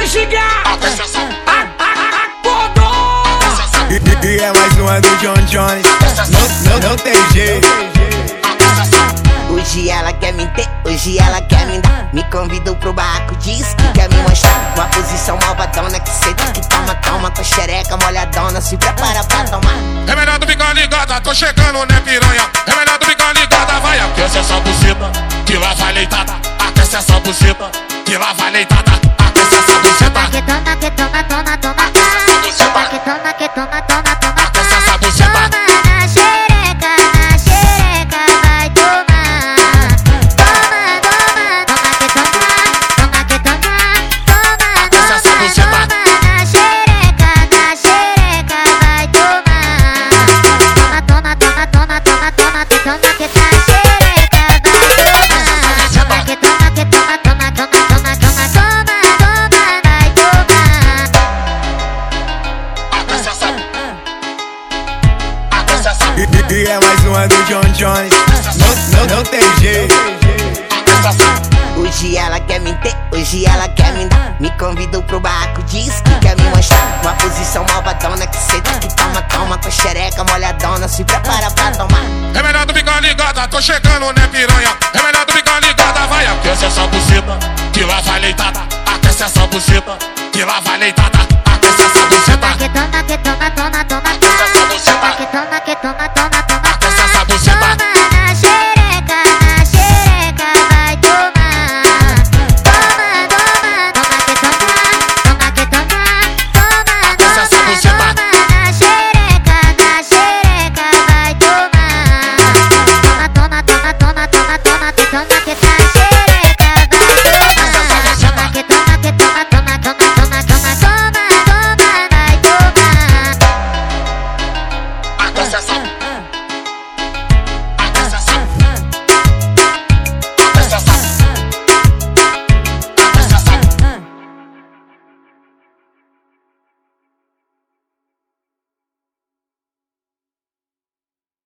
xingar. E é mais uma do John Jones. Não tem jeito. Hoje ela quer me ter, hoje ela quer me dar. Me convidou pro barraco, diz que quer me mostrar uma posição malvadona que cê que toma com a xereca molhadona. Se prepara pra tomar. É melhor tu ficar ligada, tô chegando, né piranha? É melhor tu ficar ligada, vai. Aquece essa buceta, que lá vai leitada. Aquece essa buceta, que lá vai leitada. Aquece essa buceta. Que toma, que toma, toma, toma. Que toma, que toma, toma, toma. Aquece essa buceta. Toma na xereca vai tomar. Toma, toma, toma, que toma, que toma. Aquece essa buceta. Toma na xereca vai tomar. Toma, toma, toma, toma, toma, que toma, que tá xereca vai tomar. Que toma, que toma, toma, toma, toma, toma, toma, vai tomar. Aquece essa. Aquece essa. E é mais uma do John Jones. Não tem jeito. Aquece essa. Hoje ela quer me ter, hoje ela quer me dar. Me convidou pro barraco, diz que quer me mostrar uma posição malvadona que cê que toma com a xereca molhadona. Se prepara pra tomar. É melhor tu ficar ligada, tô chegando, né piranha? É melhor tu ficar ligada, vai. Aquece essa buceta, que lá vai leitada. Aquece essa buceta, que lá vai leitada. Aquece essa buceta. Que toma, que toma, toma, toma. Aquece essa buceta. Que toma, que toma, toma, toma. Aquece essa buceta. Toma